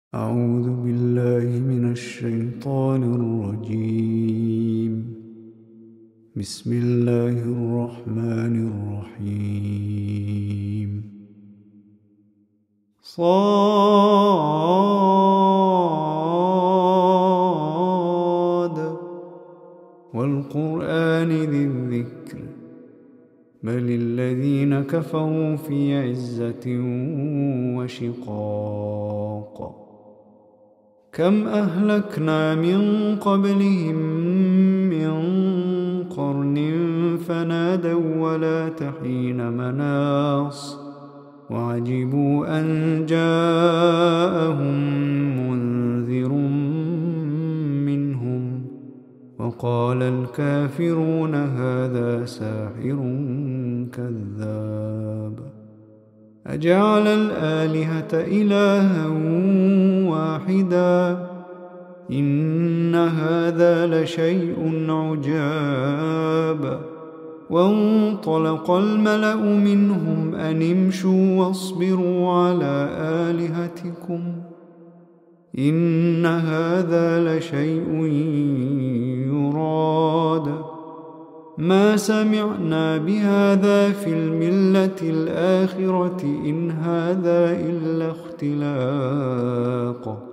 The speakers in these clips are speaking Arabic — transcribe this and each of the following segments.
أعوذ بالله من الشيطان الرجيم. بسم الله الرحمن الرحيم. صاد والقرآن ذي الذكر بل الذين كفروا في عزة وشقاق. كم أهلكنا من قبلهم من قرن فنادوا ولا تحين مناص وعجبوا أن جاءهم منذر منهم وقال الكافرون هذا ساحر كذاب أجعل الآلهة إلها واحدا إن هذا لشيء عجاب. وانطلق الملأ منهم أن امشوا واصبروا على آلهتكم إن هذا لشيء يراد ما سمعنا بهذا في الملة الآخرة إن هذا إلا اختلاق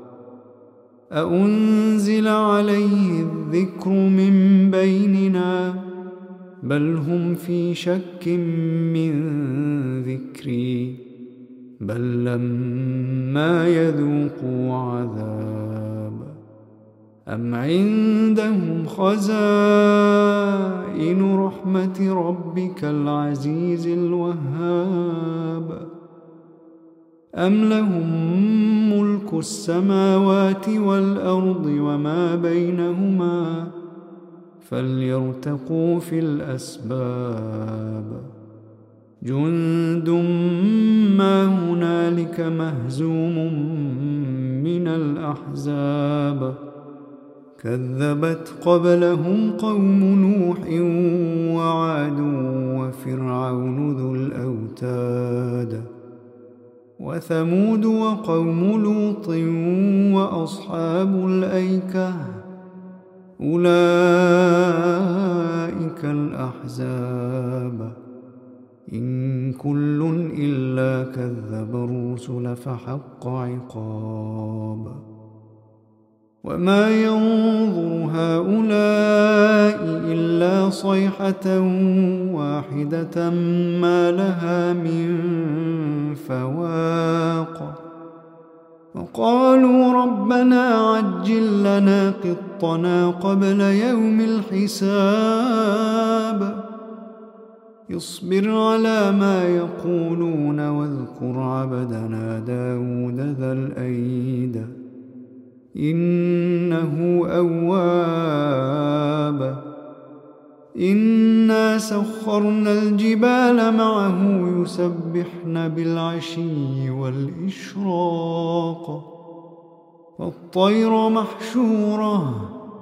أأنزل عليه الذكر من بيننا بل هم في شك من ذكري بل لما يذوقوا عذاب أم عندهم خزائن رحمة ربك العزيز الوهاب أم لهم ملك السماوات والأرض وما بينهما فليرتقوا في الأسباب جند ما هنالك مهزوم من الأحزاب كذبت قبلهم قوم نوح وعاد وفرعون ذو الأوتاد وثمود وقوم لوط وأصحاب الأيكة أولئك الأحزاب إن كل إلا كذب الرسل فحق عقاب وما ينظر هؤلاء إلا صيحة واحدة ما لها من فواق وقالوا ربنا عجل لنا قطنا قبل يوم الحساب اصبر على ما يقولون واذكر عبدنا داود ذا الأيد إنه أواب إنا سخرنا الجبال معه يسبحن بالعشي والإشراق والطير محشورة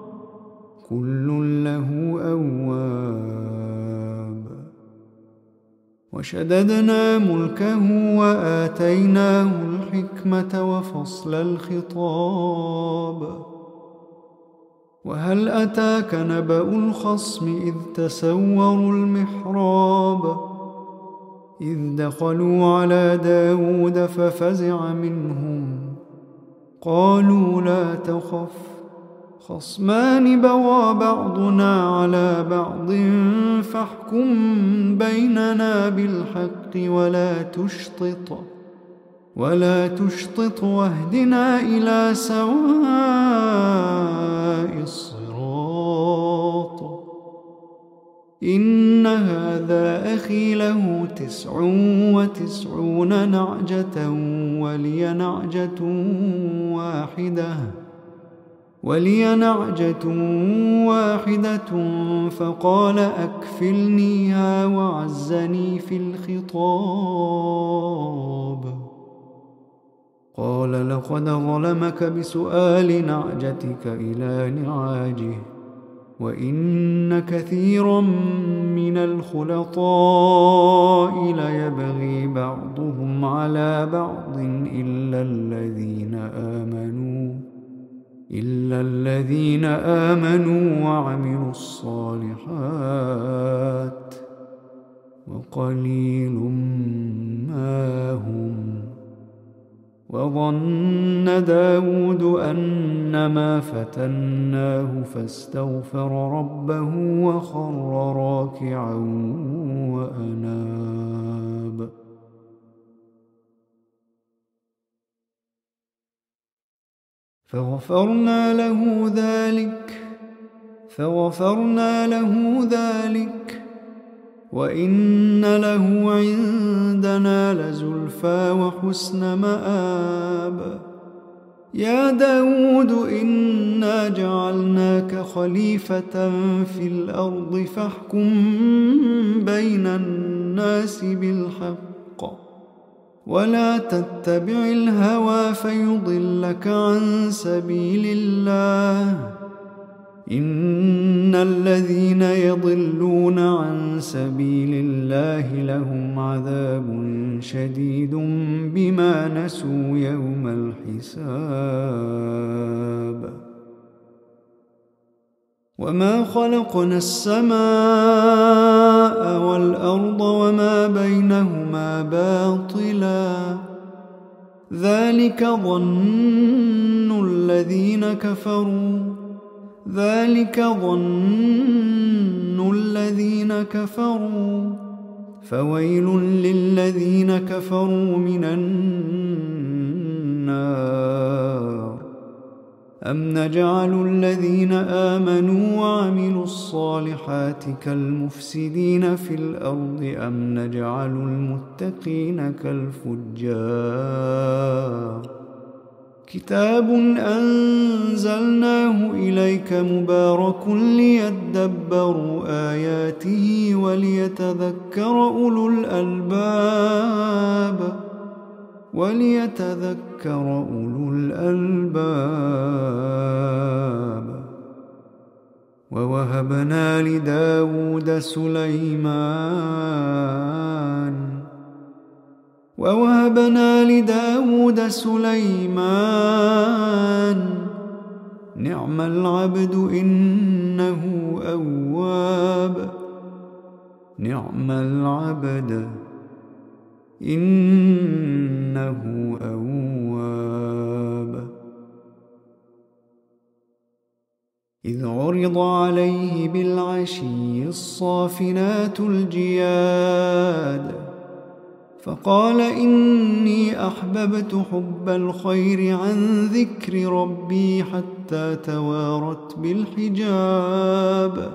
كل له أواب وشددنا ملكه وآتيناه الحكمة وفصل الخطاب وهل أتاك نبأ الخصم إذ تسوروا المحراب إذ دخلوا على داود ففزع منهم قالوا لا تخف خصمان بغى بعضنا على بعض فاحكم بيننا بالحق ولا تشطط واهدنا إلى سواء الصراط إن هذا أخي له 99 نعجة ولي نعجة واحدة فقال أكفلنيها وعزني في الخطاب قال لقد ظلمك بسؤال نعجتك إلى نعاجه وإن كثيرا من الخلطاء ليبغي بعضهم على بعض إلا الذين آمنوا وعملوا الصالحات وقليل ما هم. وظن داود أنما فتناه فاستغفر ربه وخر راكعا وأناب. فغفرنا له ذلك وإن له عندنا لزلفى وحسن مآب. يا داود إنا جعلناك خليفة في الأرض فاحكم بين الناس بالحق ولا تتبع الهوى فيضلك عن سبيل الله. إن الذين يضلون عن سبيل الله لهم عذاب شديد بما نسوا يوم الحساب. وما خلقنا السماء والأرض وما بينهما باطلا ذلك ظن الذين كفروا فويل للذين كفروا من النار. أم نجعل الذين آمنوا وعملوا الصالحات كالمفسدين في الأرض أم نجعل المتقين كالفجار. كتاب أنزلناه إليك مبارك ليدبروا آياته وليتذكر أولو الألباب. ووهبنا لداود سليمان نعم العبد إنه أواب. إذ عرض عليه بالعشي الصافنات الجياد فقال إني أحببت حب الخير عن ذكر ربي حتى توارت بالحجاب.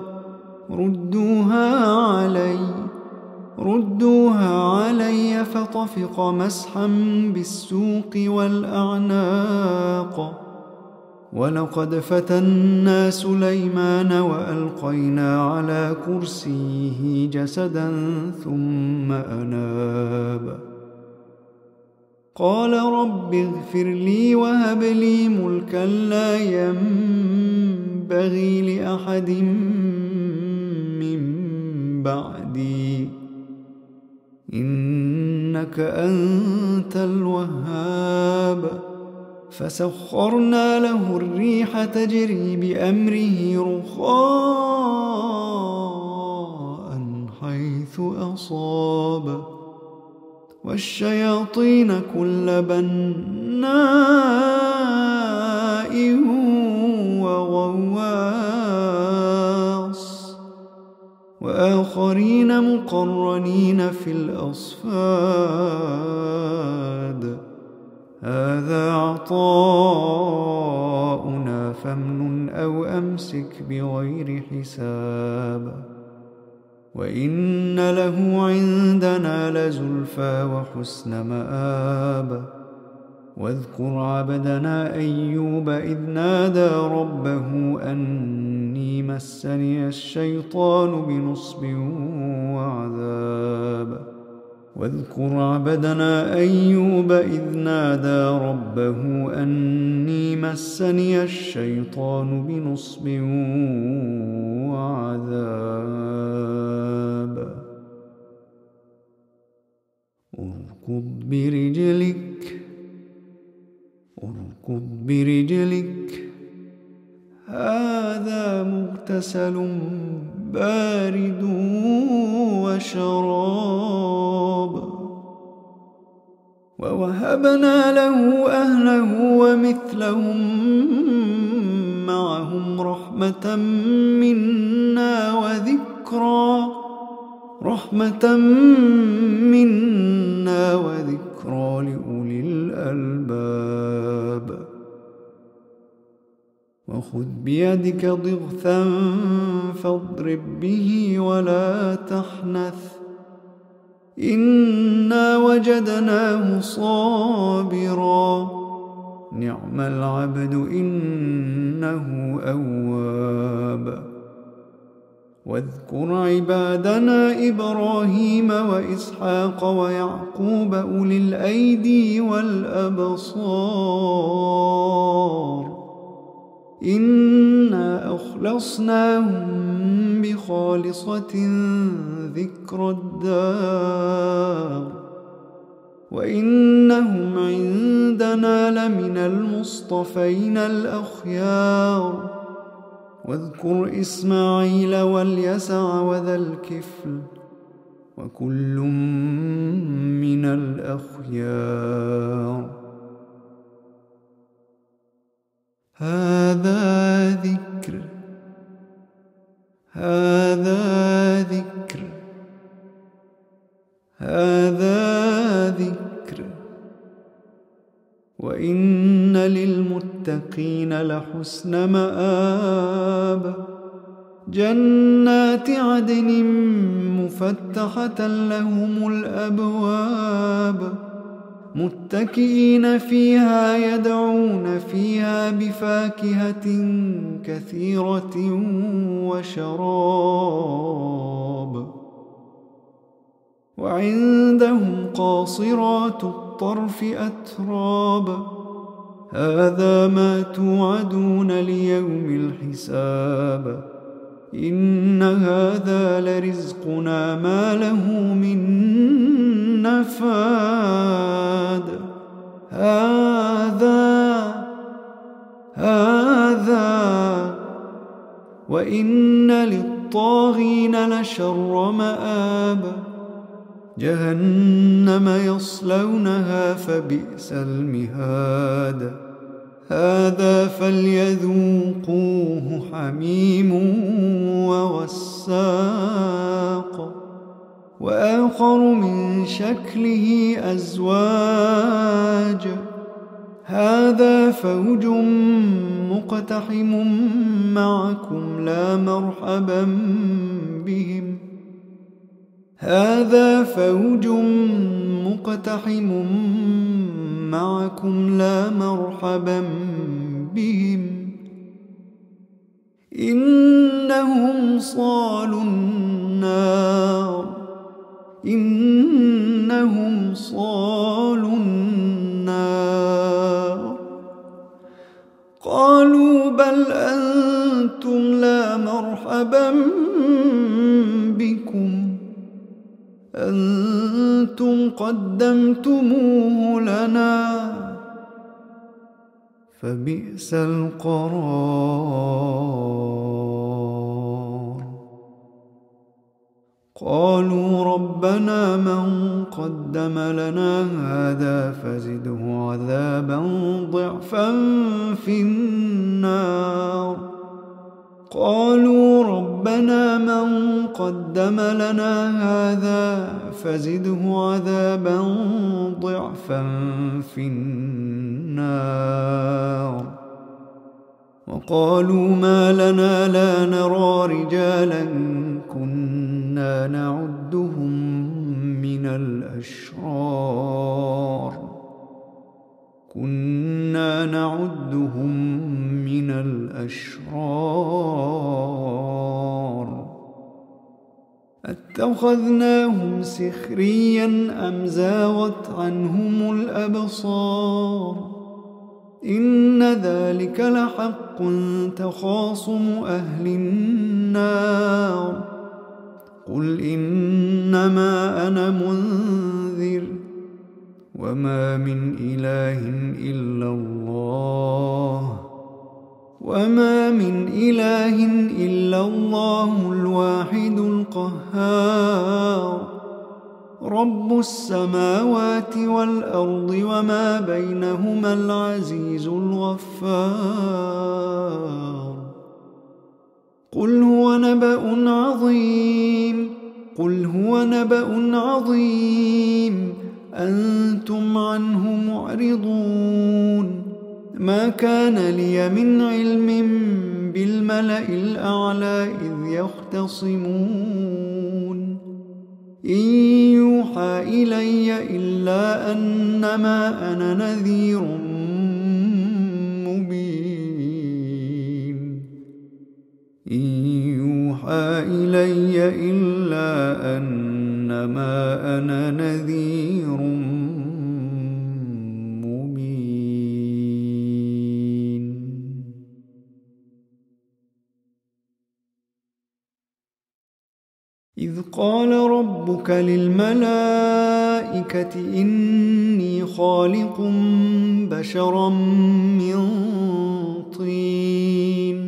ردوها علي فطفق مسحا بالسوق والأعناق. ولقد فتنا سليمان وألقينا على كرسيه جسدا ثم أناب. قال رب اغفر لي وهب لي ملكا لا ينبغي لأحد من بعدي إنك أنت الوهاب. فسخرنا له الريح تجري بأمره رخاء حيث أصاب والشياطين كل بناء وغواص وآخرين مقرنين في الأصفاد. هذا عطاؤنا فامنن أو أمسك بغير حساب. وإن له عندنا لزلفى وحسن مآب. واذكر عبدنا أيوب إذ نادى ربه أني مسني الشيطان بنصب وعذاب. واذكر عبدنا أيوب إذ نادى ربه أني مسني الشيطان بنصب وعذاب اركض برجلك هذا مغتسل بارد وشراب ووهبنا له أهله ومثلهم معهم رحمة منا وذكرى لأولي الألباب وخذ بيدك ضغثا فاضرب به ولا تحنث إنا وجدناه صابرا نعم العبد إنه أواب واذكر عبادنا إبراهيم وإسحاق ويعقوب أولي الأيدي والأبصار إنا أخلصناهم بخالصة ذكر الدار وإنهم عندنا لمن المصطفين الأخيار واذكر إسماعيل واليسع وذا الكفل وكل من الأخيار هذا ذكر وإن للمتقين لحسن مآب جنات عدن مفتحة لهم الأبواب متكئين فيها يدعون فيها بفاكهة كثيرة وشراب وعندهم قاصرات الطرف أتراب هذا ما توعدون ليوم الحساب إن هذا لرزقنا ما له من نفاد هذا وإن للطاغين لشر مآب جهنم يصلونها فبئس المهاد هذا فليذوقوه حميم وغساق وآخر من شكله أزواج هذا فوج مقتحم معكم لا مرحبا بهم هذا فوج مقتحم معكم لا مرحبا بهم إنهم صالوا النار قالوا بل أنتم لا مرحبا بكم أنتم قدمتموه لنا فبئس القرار قالوا ربنا من قدم لنا هذا فزده عذابا ضعفا في النار قالوا ربنا من قدم لنا هذا فزده عذابا ضعفا في النار وقالوا ما لنا لا نرى رجالا كنا نعدهم من الأشرار أتخذناهم سخريا أم زاغت عنهم الأبصار إن ذلك لحق تخاصم أهل النار قل إنما أنا منذر وما من إله إلا الله الواحد القهار رب السماوات والأرض وما بينهما العزيز الغفار قل هو نبأ عظيم أنتم عنه معرضون ما كان لي من علم بالملأ الأعلى إذ يختصمون إن يوحى إلي إلا أنما أنا نذير مبين إن يوحى إلي إلا أنما أنا نذير مبين إذ قال ربك للملائكة إني خالق بشرا من طين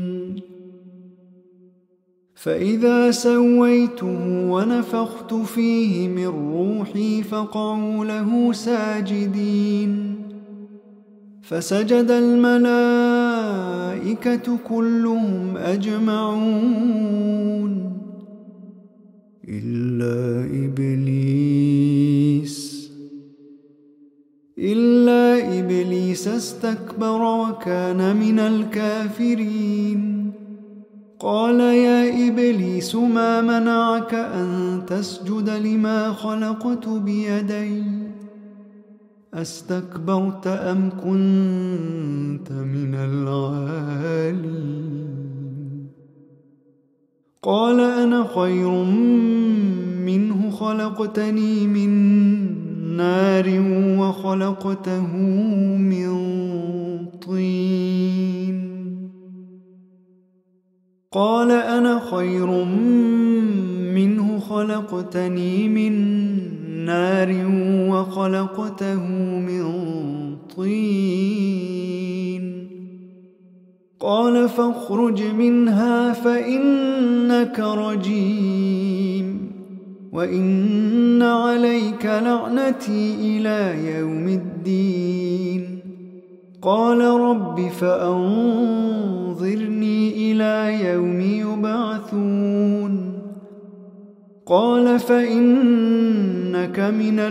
فإذا سويته ونفخت فيه من روحي فقعوا له ساجدين فسجد الملائكة كلهم أجمعون إلا إبليس استكبر وكان من الكافرين قال يا إبليس ما منعك أن تسجد لما خلقت بيدي أستكبرت أم كنت من العالين قال أنا خير منه خلقتني من نار وخلقته من طين قال أنا خير منه خلقتني من نار وخلقته من طين قال فاخرج منها فإنك رجيم وإن عليك لعنتي إلى يوم الدين قال رب فأنظرني إلى يوم يبعثون قال فإنك من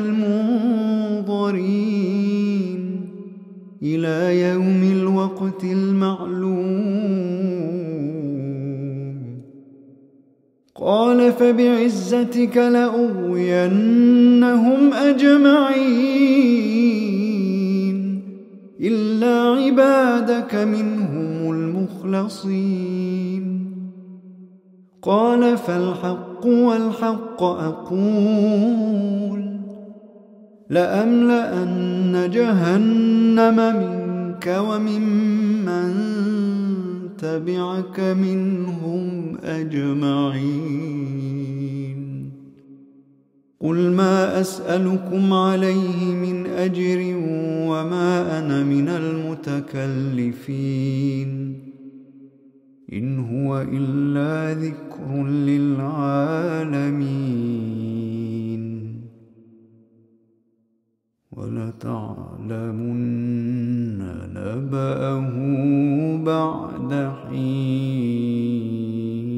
المنظرين إلى يوم الوقت المعلوم قال فبعزتك لأغوينهم أجمعين إلا عبادك منهم المخلصين قال فالحق والحق أقول لأملأن جهنم منك وممن تبعك منهم أجمعين قل ما أسألكم عليه من أجر وما أنا من المتكلفين إن هو إلا ذكر للعالمين ولتعلمن نبأه بعد حين